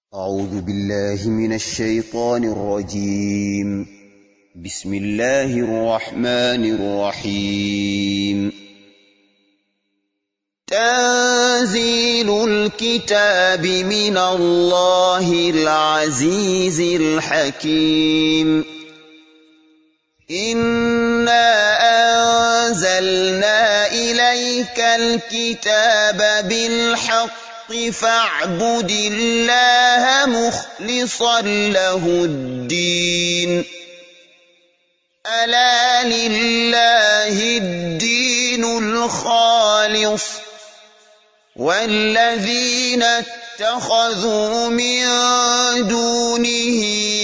أعوذ بالله من الشيطان الرجيم. بسم الله الرحمن الرحيم. تنزيل الكتاب من الله العزيز الحكيم. إنا أنزلنا إليك الكتاب بالحق فاعبد الله مخلصا له الدين. ألا لله الدين الخالص والذين اتخذوا من دونه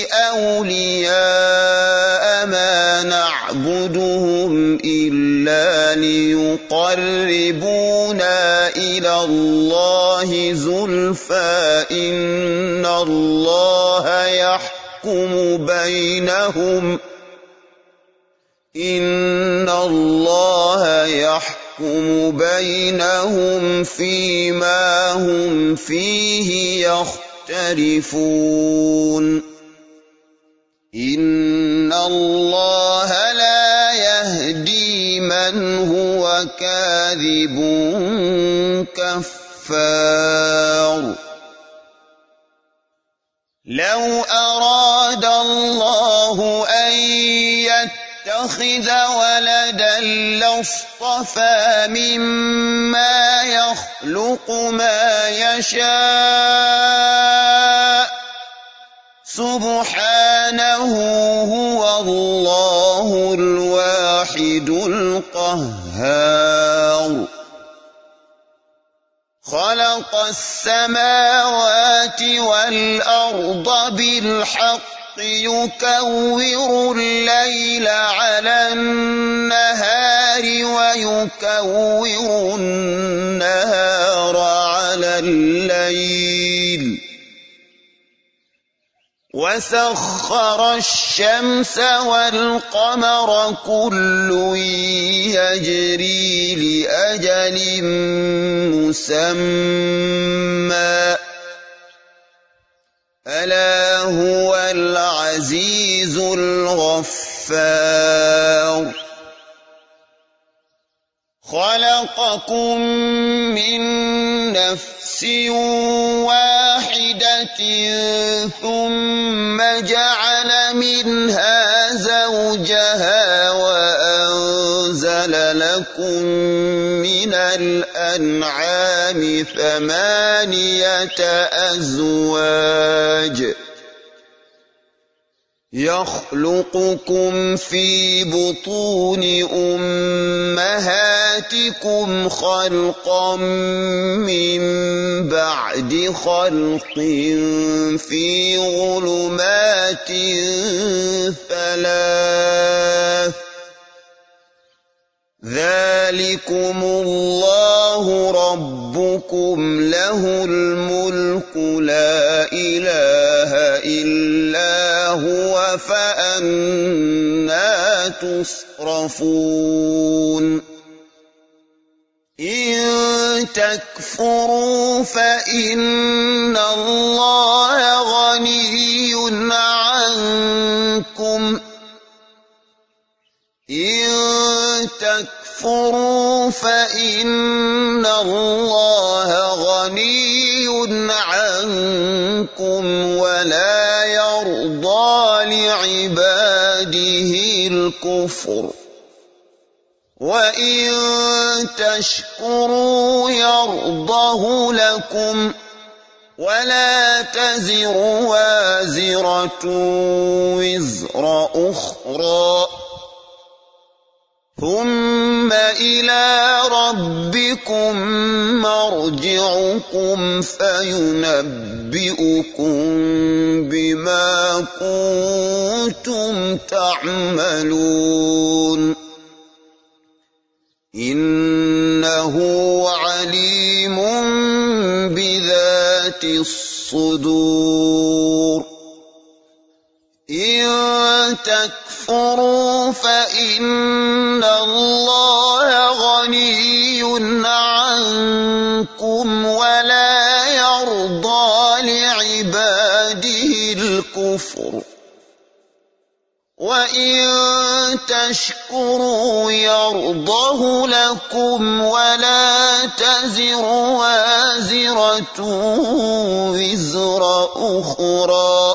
أولياء ما نعبدهم إلا ليقربونا إلى الله زلفى إن الله يحكم بينهم فيما هم فيه يختلفون. إن الله لا يهدي من هو كاذب كفار. لو أراد الله أن يتخذ ولدا لاصطفى مما يخلق ما يشاء سبحانه هو الله الواحد القهار. خلق السماوات والأرض بالحق يكور الليل على النهار ويكور النهار على الليل وسخر الشمس والقمر كل يجري لأجل مسمى ألا هو العزيز الغفار. خلقكم من نفس واحدة ثم جعل منها زوجها وأنزل لكم من الأنعام 8 أزواج يخلقكم في بطون أمهاتكم خلقا من بعد خلق في ظلمات 3 ذلكم الله ربكم له الملك لا إله إلا هو فأنى تصرفون. إن تكفروا فإن الله غني عنكم فإن الله غني عنكم ولا يرضى لعباده الكفر وإن تشكروا يرضه لكم ولا تزر وازرة وزر أخرى ثم إلى ربكم مرجعكم فينبئكم بما كنتم تعملون. إنه عليم بذات الصدور. إن تكفروا فإن الله غني عنكم ولا يرضى لعباده الكفر وإن تشكروا يرضه لكم ولا تزر وازرة وزر أخرى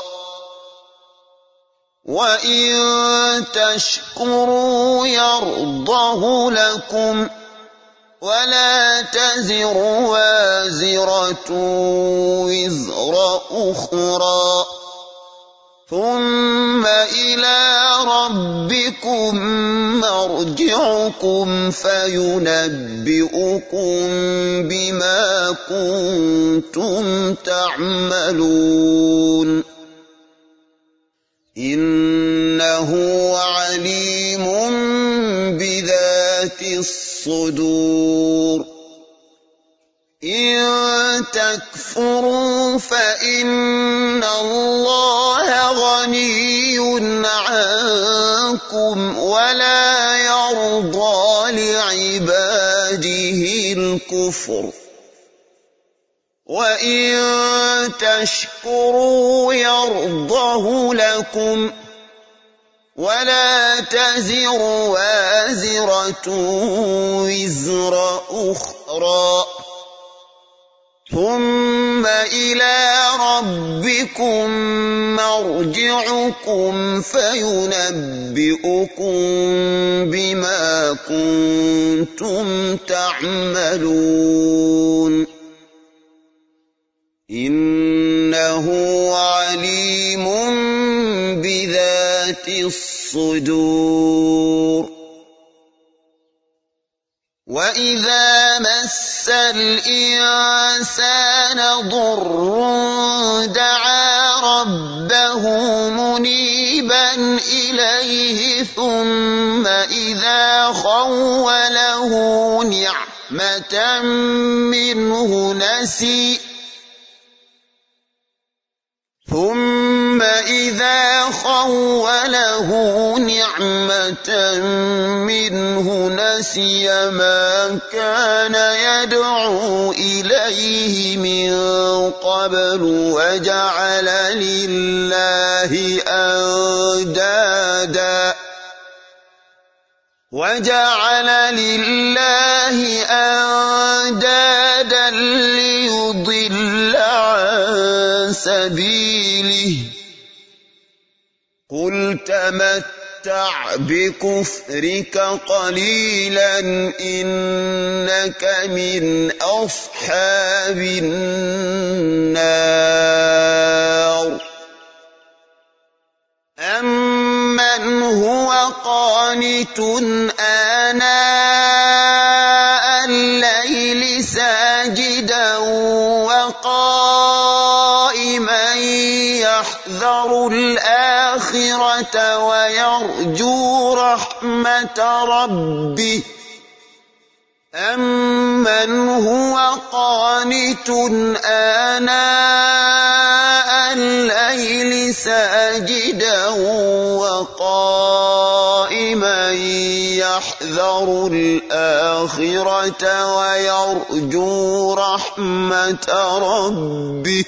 وإن تشكروا يرضه لكم ولا تزر وازرة وزر أخرى ثم إلى ربكم مرجعكم فينبئكم بما كنتم تعملون إنه عليم بذات الصدور إن تكفروا فإن الله غني عنكم ولا يرضى لعباده الكفر وإن تشكروا يرضه لكم ولا تزر وازرة وزر أخرى ثم إلى ربكم مرجعكم فينبئكم بما كنتم تعملون إنه عليم بذات الصدور وإذا مس الإنسان ضر دعا ربه منيبا إليه ثم إذا خوله نعمة منه نسي ما كان يدعو إليه من قبل وجعل لله أندادا ليضل عن سبيله قل تمتع بكفرك قليلا إنك من أصحاب النار أمن هو قانت آناء الليل ساجدا وقائما يحذر الآخرة ويرجو رحمة ربه أمن هو قانت آناء الليل ساجدا وقائما يحذر الآخرة ويرجو رحمة ربه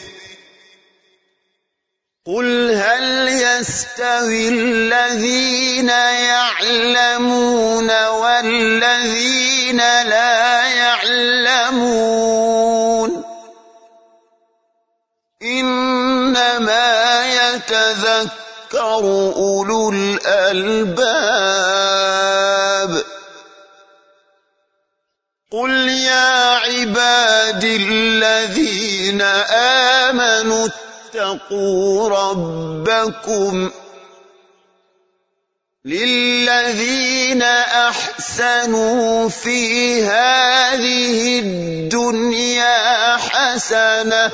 قل هل يستوي الذين يعلمون والذين لا يعلمون إنما يتذكر أولو الألباب قل يا عبادي الذين آمنوا اتقوا ربكم للذين أحسنوا في هذه الدنيا حسنة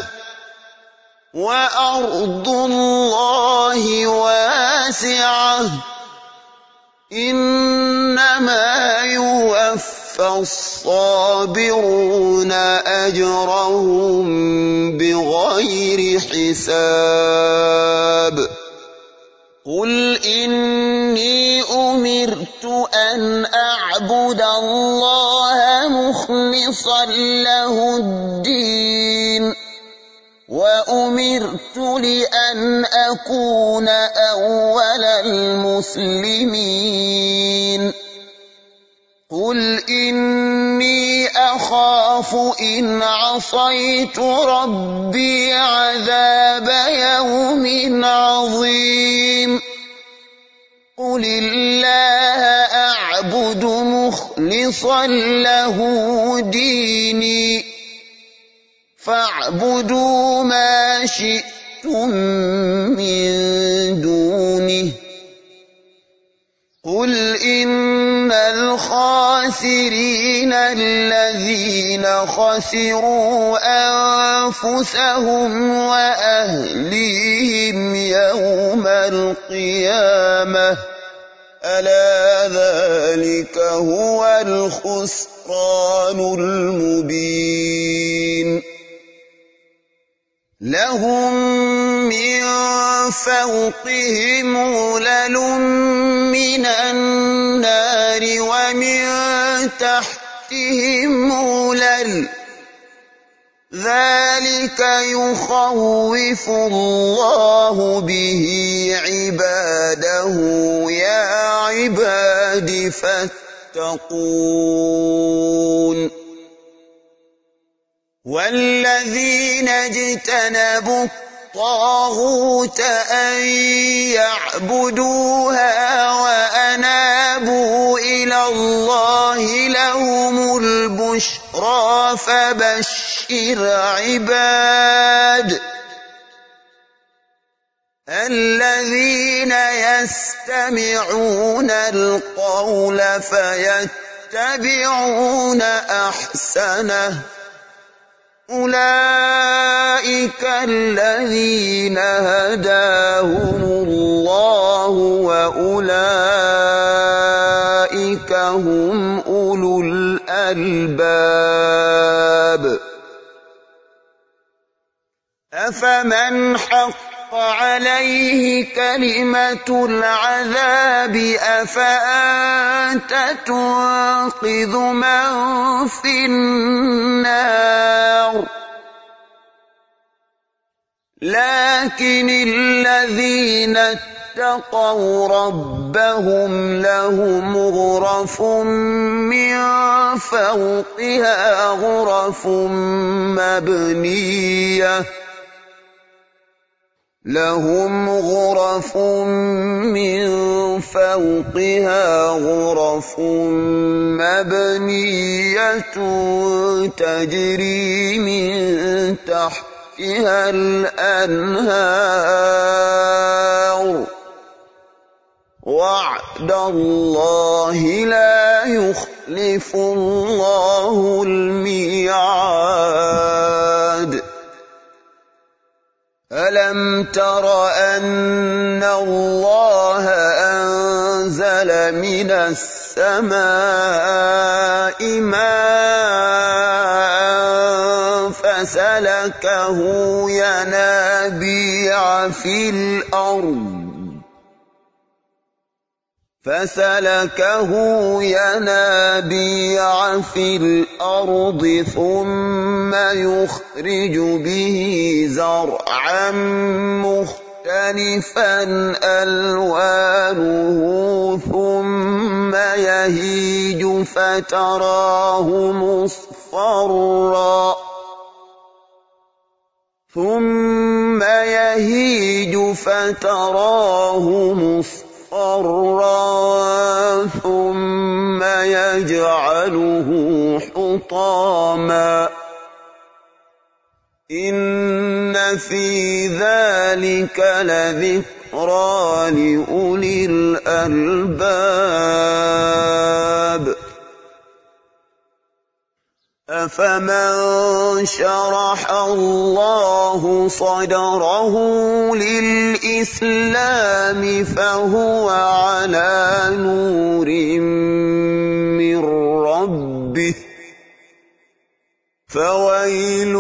وأرض الله واسعة إنما يوفى الصابرون أجرهم بغير حساب قل إني أمرت أن أعبد الله مخلصا له الدين وأمرت لأن أكون أول المسلمين قل إني أخاف إن عصيت ربي عذاب يوم عظيم قل الله أعبد مخلصا له ديني فاعبدوا ما شئتم من دونه قل إن الخاسرين الذين خسروا أنفسهم وأهليهم يوم القيامة ألا ذلك هو الخسران المبين لهم من فوقهم ظلل من النار ومن تحتهم ظلل ذلك يخوف الله به عباده يا عباد فاتقون والذين اجتنبوا الطاغوت أن يعبدوها وأنابوا إلى الله لهم البشرى فبشر عباد الذين يستمعون القول فيتبعون أحسنه أولئك الذين هداهم الله وأولئك هم أولو الألباب أفمن حق عليه كلمة العذاب أفأنت تنقذ من في النار لكن الذين اتقوا ربهم لهم غرف من فوقها غرف مبنية لهم غرف من فوقها غرف مبنية تجري من تحتها الأنهار وعد الله لا يخلف الله الميعاد ألم تر أن الله أنزل من السماء ماء فسلكه ينابيع في الأرض ثم يخرج به زرعا مختلفا ألوانه ثم يهيج فتراه مصفرا ثم يجعله حطاما إن في ذلك لذكرى لأولي الألباب أفمن شرح الله صدره للإسلام فهو على نور من ربه فويل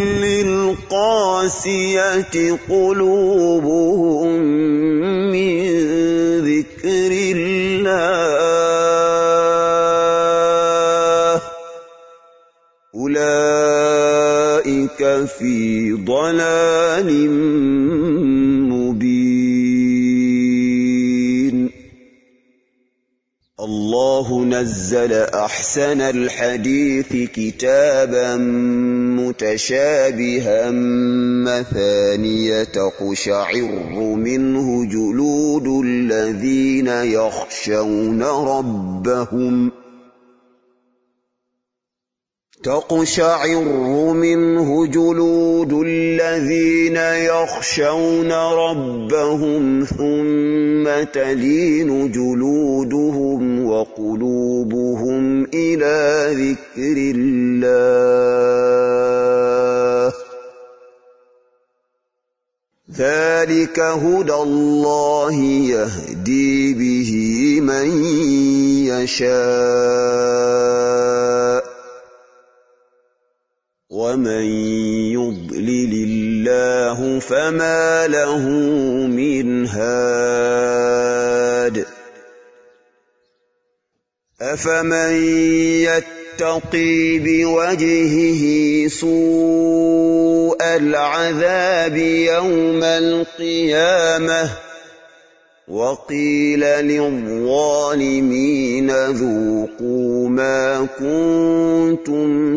للقاسية قلوبهم من ذكر الله أولئك أولئك في ضلال مبين. الله نزل أحسن الحديث كتابا متشابها مثانية تقشعر منه جلود الذين يخشون ربهم ثم تلين جلودهم وقلوبهم إلى ذكر الله. ذلك هدى الله يهدي به من يشاء ومن يضلل الله فما له من هاد. أفمن يتقي بوجهه سوء العذاب يوم القيامة وقيل للظالمين ذوقوا ما كنتم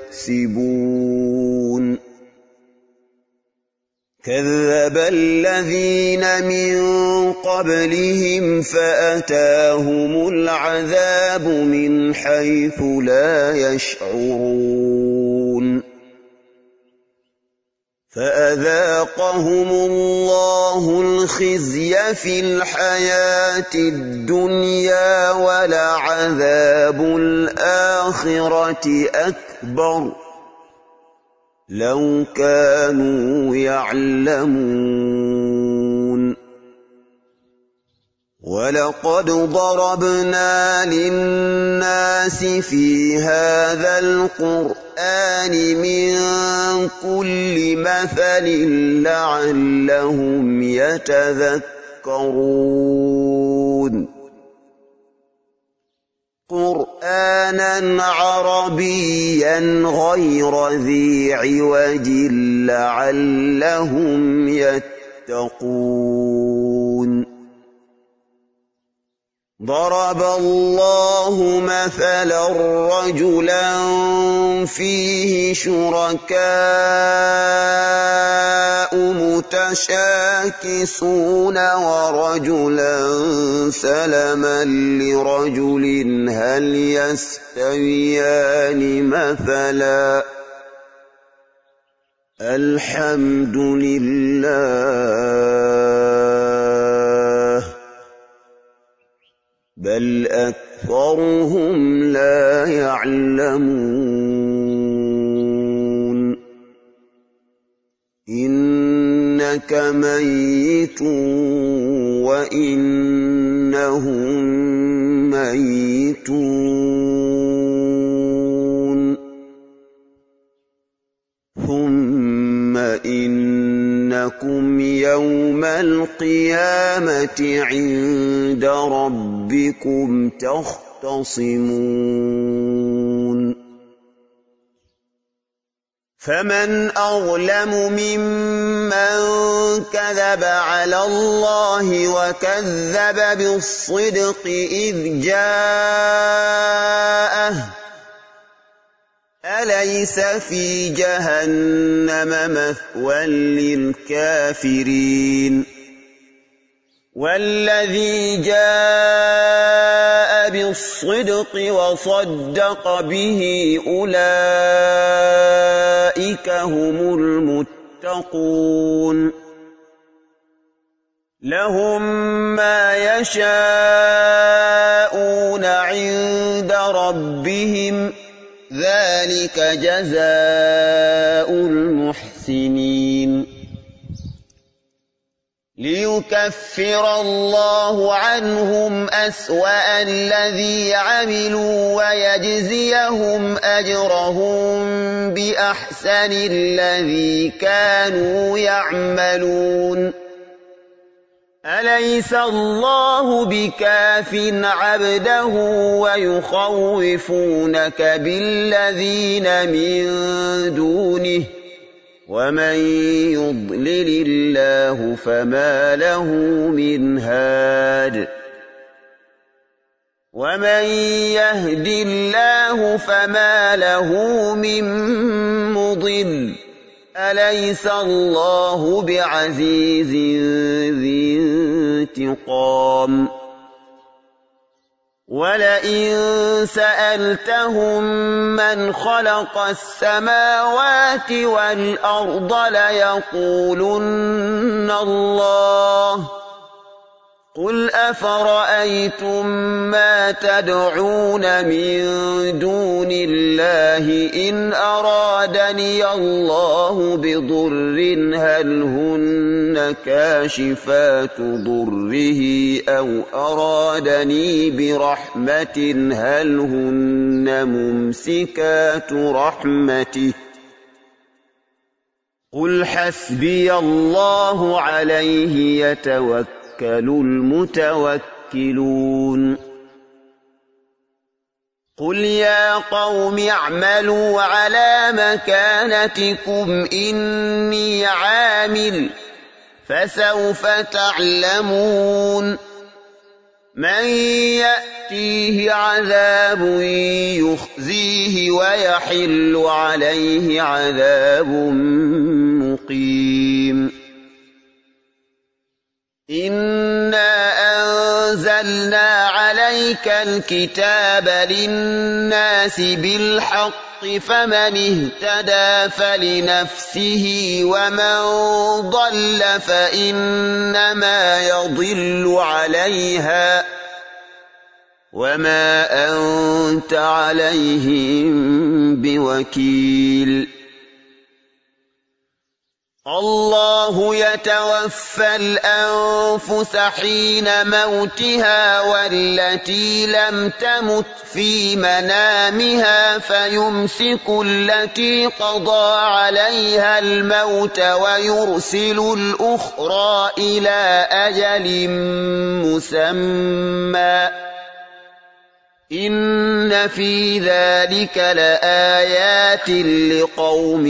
تكسبون. كذب الذين من قبلهم فأتاهم العذاب من حيث لا يشعرون فأذاقهم الله الخزي في الحياة الدنيا ولعذاب الآخرة أكبر لو كانوا يعلمون. ولقد ضربنا للناس في هذا القرآن من كل مثل لعلهم يتذكرون. قرآنا عربيا غير ذي عوج لعلهم يتقون. ضرب الله مثلا رجلا فيه شركاء متشاكسون ورجلا سلما لرجل هل يستويان مثلا الحمد لله بل أكثرهم لا يعلمون. إنك ميت وإنهم ميتون ثم إنكم يوم القيامة عند ربكم تختصمون. فمن أظلم ممن كذب على الله وكذب بالصدق إذ جاءه أليس في جهنم مثوى للكافرين. والذي جاء بالصدق وصدق به أولئك هم المتقون. لهم ما يشاءون عند ربهم ذلك جزاء المحسنين. ليكفر الله عنهم أسوأ الذي عملوا ويجزيهم أجرهم بأحسن الذي كانوا يعملون. أليس الله بكاف عبده ويخوفونك بالذين من دونه ومن يضلل الله فما له من هاد ومن يهد الله فما له من مضل أليس الله بعزيز ذي انتقام ولئن سألتهم من خلق السماوات والأرض ليقولن الله قل أفرأيتم ما تدعون من دون الله إن أرادني الله بضر هل هن كاشفات ضره أو أرادني برحمة هل هن ممسكات رحمته قل حسبي الله عليه يتوكل المتوكلون قل يا قوم اعملوا على مكانتكم إني عامل فسوف تعلمون من يأتيه عذاب يخزيه ويحل عليه عذاب مقيم إنا أنزلنا عليك الكتاب للناس بالحق فمن اهتدى فلنفسه ومن ضل فإنما يضل عليها وما أنت عليهم بوكيل الله يتوفى الأنفس حين موتها والتي لم تمت في منامها فيمسك التي قضى عليها الموت ويرسل الأخرى إلى أجل مسمى إن في ذلك لآيات لقوم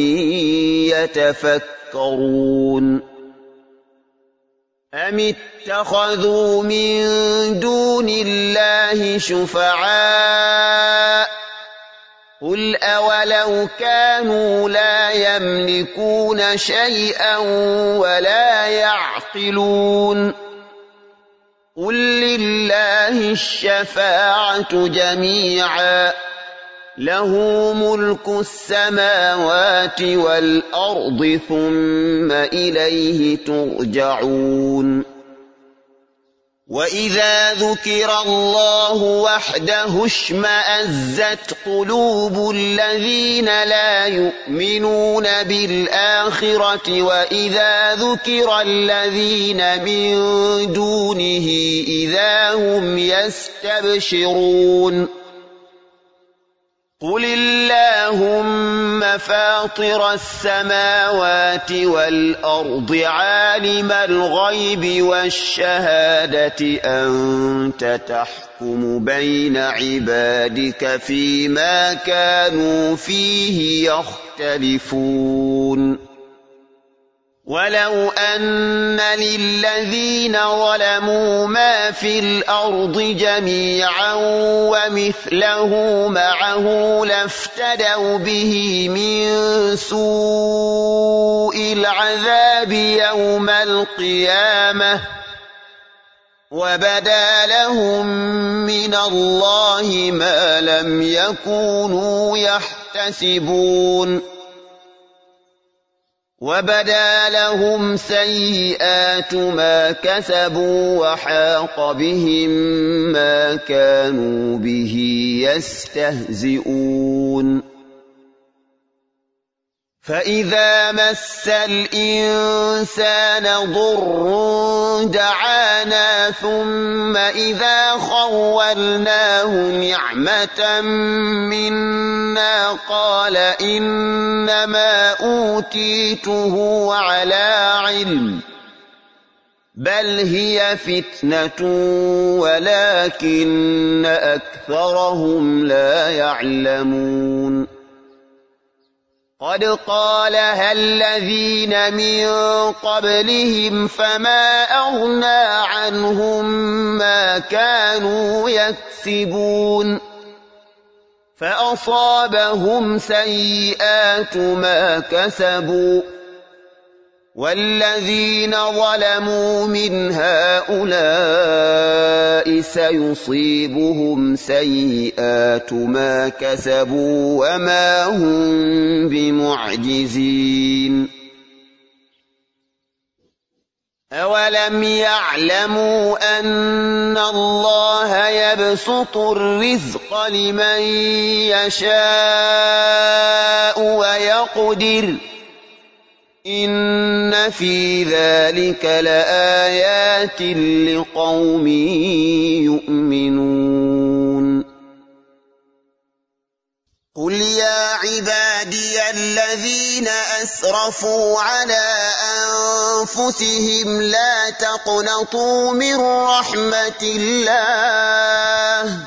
يتفكرون أم اتخذوا من دون الله شفعاء قل أولو كانوا لا يملكون شيئا ولا يعقلون قل لله الشفاعة جميعا له ملك السماوات والأرض ثم إليه ترجعون وإذا ذكر الله وحده اشمأزت قلوب الذين لا يؤمنون بالآخرة وإذا ذكر الذين من دونه إذا هم يستبشرون قل اللهم فاطر السماوات والأرض عالم الغيب والشهادة أنت تحكم بين عبادك فيما كانوا فيه يختلفون ولو أن للذين ظلموا ما في الأرض جميعا ومثله معه لافتدوا به من سوء العذاب يوم القيامة وبدا لهم من الله ما لم يكونوا يحتسبون وبدا لهم سيئات ما كسبوا وحاق بهم ما كانوا به يستهزئون فإذا مس الإنسان ضر دعانا ثم إذا خولناه نعمة منا قال إنما أوتيته على علم بل هي فتنة ولكن أكثرهم لا يعلمون ولو أن للذين ظلموا ما في الأرض جميعا ومثله معه لافتدوا به من سوء العذاب يوم القيامة وبدا لهم من الله ما لم يكونوا يحتسبون وإذا مس الإنسان ضر دعانا ثم إذا خولناه نعمة منا قال إنما أوتيته على علم بل هي فتنة ولكن أكثرهم لا يعلمون قد قالها الذين من قبلهم فما أغنى عنهم ما كانوا يكسبون فأصابهم سيئات ما كسبوا والذين ظلموا من هؤلاء سيصيبهم سيئات ما كسبوا وما هم بمعجزين أولم يعلموا أن الله يبسط الرزق لمن يشاء ويقدر إن في ذلك لآيات لقوم يؤمنون قل يا عبادي الذين أسرفوا على أنفسهم لا تقنطوا من رحمة الله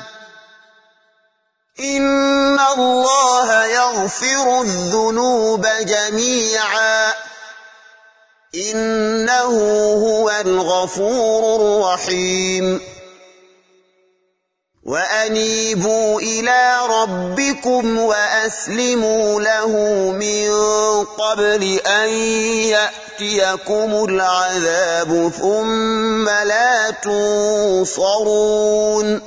إن الله يغفر الذنوب جميعا إنه هو الغفور الرحيم وأنيبوا إلى ربكم وأسلموا له من قبل أن يأتيكم العذاب ثم لا تنصرون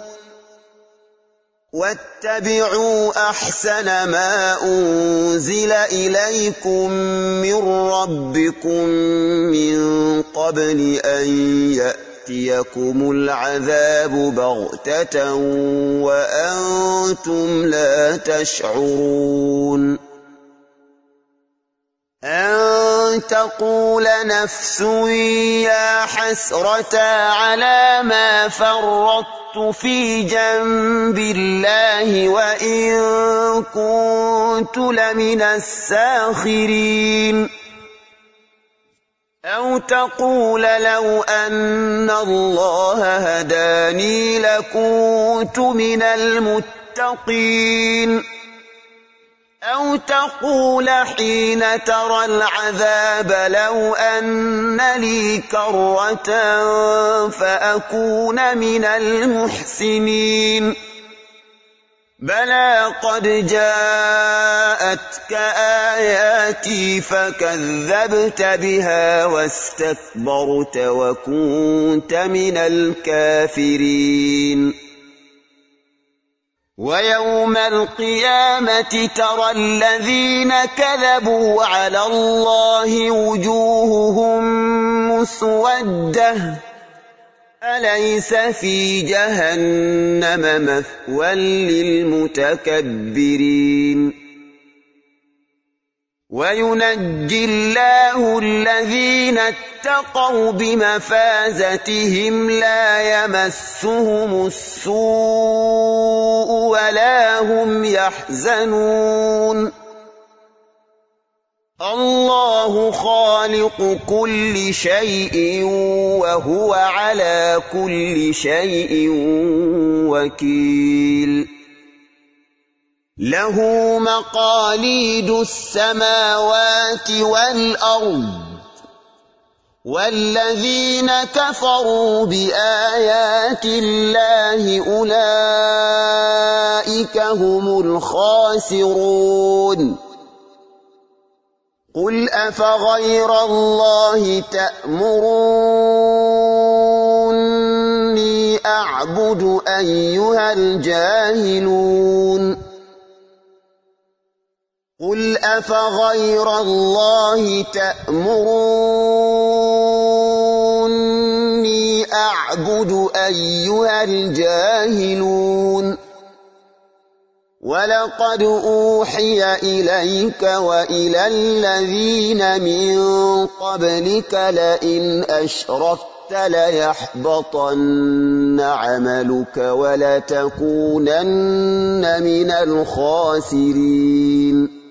واتبعوا أحسن ما أنزل إليكم من ربكم من قبل أن يأتيكم العذاب بغتة وأنتم لا تشعرون أن تقول نفس يا حسرة على ما فرطت في جنب الله وإن كنت لمن الساخرين أو تقول لو أن الله هداني لكنت من المتقين أو تقول حين ترى العذاب لو أن لي كرة فأكون من المحسنين بلى قد جاءتك آياتي فكذبت بها واستكبرت وكنت من الكافرين ويوم القيامة ترى الذين كذبوا على الله وجوههم مسودة أليس في جهنم مثوى للمتكبرين وينجي الله الذين اتقوا بمفازتهم لا يمسهم السوء ولا هم يحزنون الله خالق كل شيء وهو على كل شيء وكيل له مقاليد السماوات والأرض والذين كفروا بآيات الله أولئك هم الخاسرون قل أفغير الله تأمروني أعبد أيها الجاهلون قل أفغير الله تأمروني أعبد أيها الجاهلون ولقد أوحي إليك وإلى الذين من قبلك لئن أشركت ليحبطن عملك ولتكونن من الخاسرين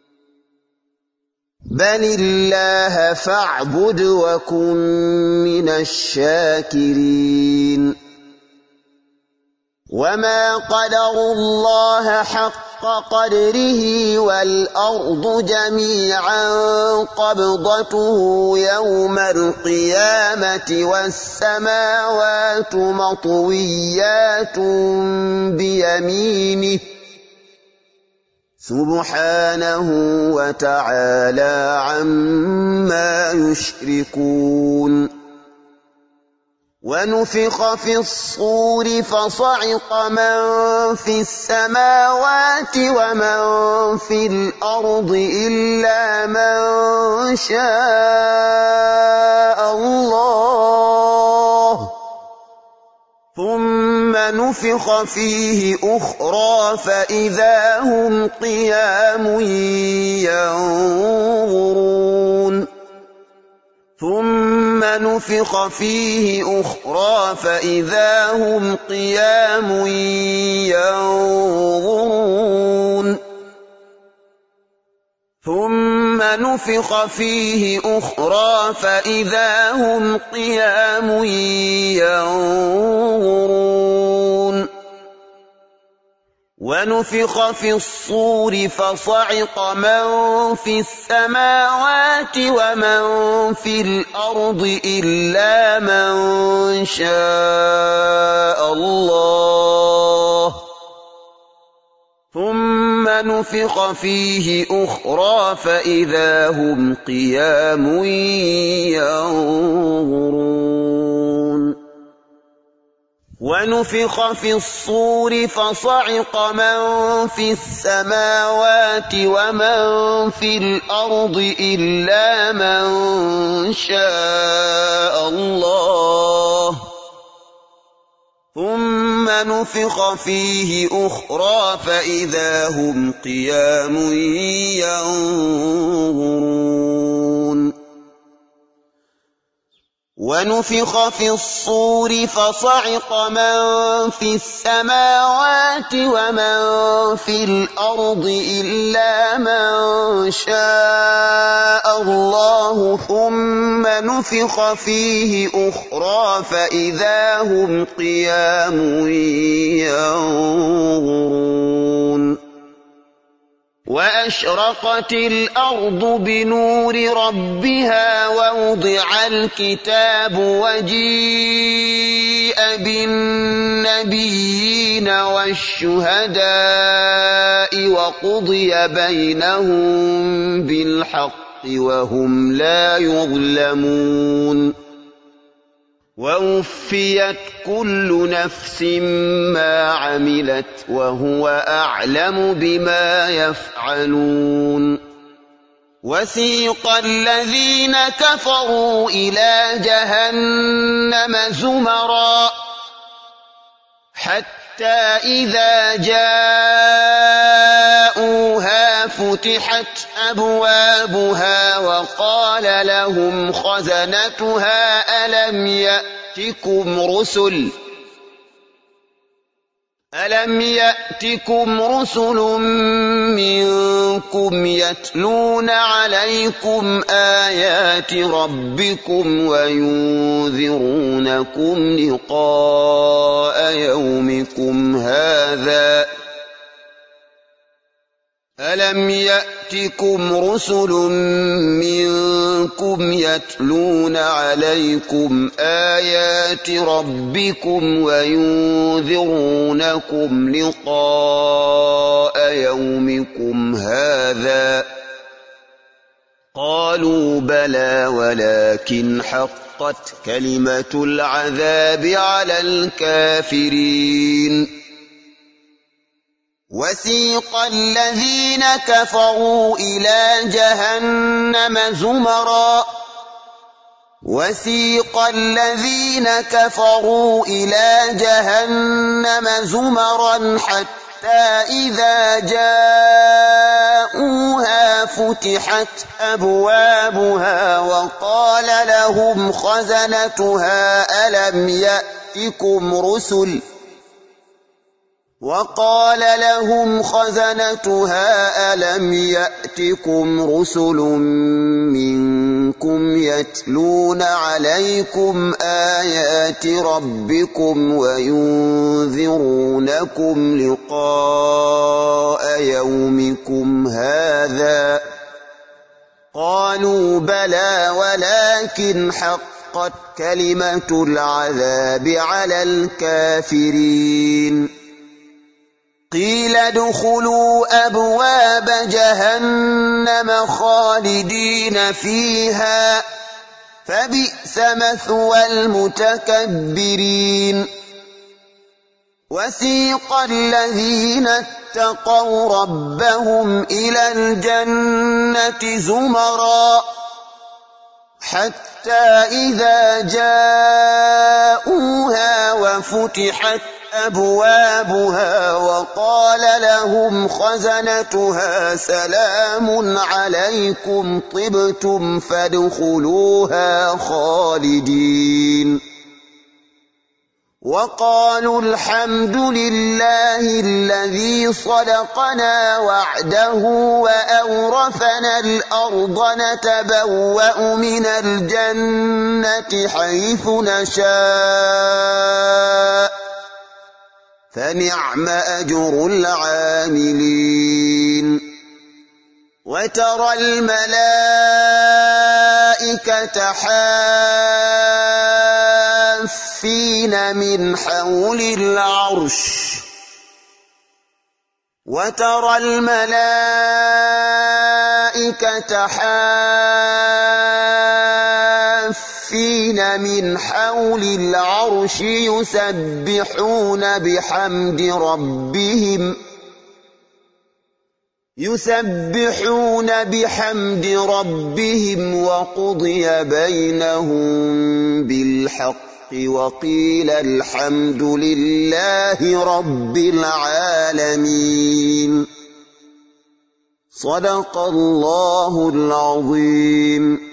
بل الله فاعبد وكن من الشاكرين وما قدروا الله حق حق قدره والأرض جميعا قبضته يوم القيامة والسماوات مطويات بيمينه سبحانه وتعالى عما يشركون ونفخ في الصور فصعق من في السماوات ومن في الأرض إلا من شاء الله ثم نفخ فيه أخرى فإذا هم قيام ينظرون ثم نفخ فيه أخرى فإذا هم قيام ينظرون ثم نفخ فيه أخرى فإذا هم قيام ينظرون ونفخ في الصور فصعق من في السماوات ومن في الأرض إلا من شاء الله ثم نفخ فيه أخرى فإذا هم قيام ينظرون ونفخ في الصور فصعق من في السماوات ومن في الأرض إلا من شاء الله ثم نفخ فيه أخرى فإذا هم قيام ينظرون ونفخ في الصور فصعق من في السماوات ومن في الأرض إلا من شاء الله ثم نفخ فيه أخرى فإذا هم قيام ينظرون وأشرقت الأرض بنور ربها ووضع الكتاب وجيء بالنبيين والشهداء وقضي بينهم بالحق وهم لا يظلمون ووفيت كل نفس ما عملت وهو أعلم بما يفعلون وسيق الذين كفروا إلى جهنم زمرا حتى إذا جاءوها فتحت أبوابها وقال لهم خزنتها ألم يأتكم رسل منكم يتلون عليكم آيات ربكم وينذرونكم لقاء يومكم هذا ألم يأتكم رسل منكم يتلون عليكم آيات ربكم وينذرونكم لقاء يومكم هذا قالوا بلى ولكن حقت كلمة العذاب على الكافرين وسيق الذين كفروا إلى جهنم زمرا حتى إذا جاءوها فتحت أبوابها وقال لهم خزنتها ألم يأتكم رسل منكم يتلون عليكم آيات ربكم وينذرونكم لقاء يومكم هذا قالوا بلى ولكن حقت كلمة العذاب على الكافرين قيل ادخلوا أبواب جهنم خالدين فيها فبئس مثوى المتكبرين وسيق الذين اتقوا ربهم إلى الجنة زمرا حتى إذا جاءوها وفتحت أبوابها وقال لهم خزنتها سلام عليكم طبتم فادخلوها خالدين وقالوا الحمد لله الذي صدقنا وعده وأورثنا الأرض نتبوأ من الجنة حيث نشاء فنعم أجر العاملين وترى الملائكة حافين من حول العرش يسبحون بحمد ربهم وقضي بينهم بالحق وقيل الحمد لله رب العالمين صدق الله العظيم.